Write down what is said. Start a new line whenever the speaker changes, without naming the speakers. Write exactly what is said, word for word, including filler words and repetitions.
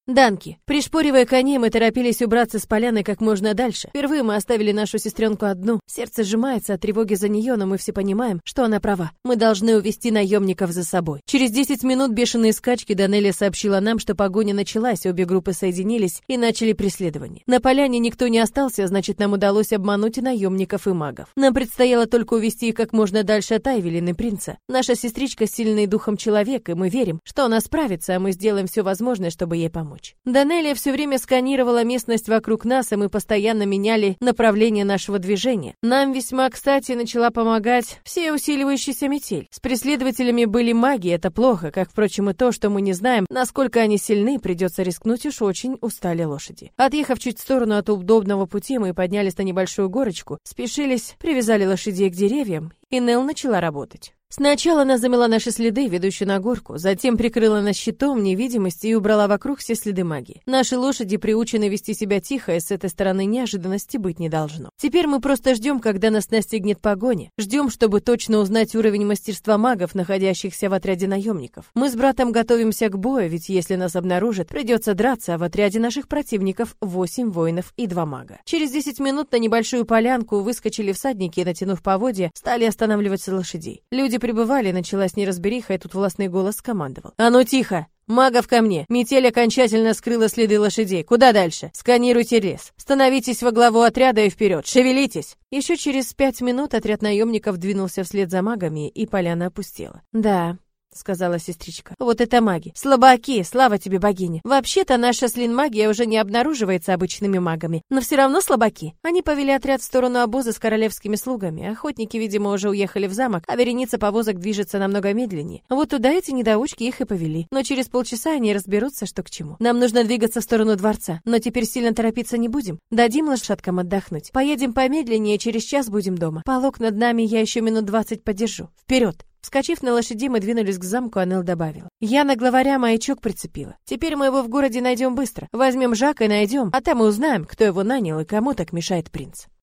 Данки. Пришпоривая коней, мы торопились убраться с поляны как можно дальше. Впервые мы оставили нашу сестренку одну. Сердце сжимается от тревоги за нее, но мы все понимаем, что она права. Мы должны увести наемников за собой. Через десять минут бешеные скачки Данелия сообщила нам, что погоня началась, обе группы соединились и начали преследование. На поляне никто не остался, значит, нам удалось обмануть и наемников, и магов. Нам предстояло только увести их как можно дальше от Айвелин и принца. Наша сестричка сильный духом человек, и мы верим, что она справится, а мы сделаем все возможное, чтобы ей помочь. Данелия все время сканировала местность вокруг нас, и мы постоянно меняли направление нашего движения. Нам весьма кстати начала помогать вся усиливающаяся метель. С преследователями были маги, это плохо, как, впрочем, и то, что мы не знаем, насколько они сильны, придется рискнуть, уж очень устали лошади. Отъехав чуть в сторону от удобного пути, мы поднялись на небольшую горочку, спешились, привязали лошадей к деревьям, и Нел начала работать. Сначала она замела наши следы, ведущие на горку, затем прикрыла нас щитом невидимости и убрала вокруг все следы магии. Наши лошади приучены вести себя тихо, и с этой стороны неожиданности быть не должно. Теперь мы просто ждем, когда нас настигнет погоня. Ждем, чтобы точно узнать уровень мастерства магов, находящихся в отряде наемников. Мы с братом готовимся к бою, ведь если нас обнаружат, придется драться, а в отряде наших противников восемь воинов и два мага. Через десять минут на небольшую полянку выскочили всадники и, натянув поводья, стали останавливаться лошадей. Люди прибывали, началась неразбериха, и тут властный голос командовал: «А ну тихо! Магов ко мне! Метель окончательно скрыла следы лошадей. Куда дальше? Сканируйте лес. Становитесь во главу отряда и вперед! Шевелитесь!» Еще через пять минут отряд наемников двинулся вслед за магами, и поляна опустела. «Да», — сказала сестричка. «Вот это маги. Слабаки, слава тебе, богиня. Вообще-то наша слин-магия уже не обнаруживается обычными магами, но все равно слабаки». Они повели отряд в сторону обоза с королевскими слугами. Охотники, видимо, уже уехали в замок, а вереница повозок движется намного медленнее. Вот туда эти недоучки их и повели. Но через полчаса они разберутся, что к чему. Нам нужно двигаться в сторону дворца, но теперь сильно торопиться не будем. Дадим лошадкам отдохнуть. Поедем помедленнее, через час будем дома. Полог над нами я еще минут двадцать подержу. Вперед! Вскочив на лошади, мы двинулись к замку, а Нел добавила: «Я на главаря маячок прицепила. Теперь мы его в городе найдем быстро. Возьмем Жака и найдем, а там мы узнаем, кто его нанял и кому так мешает принц».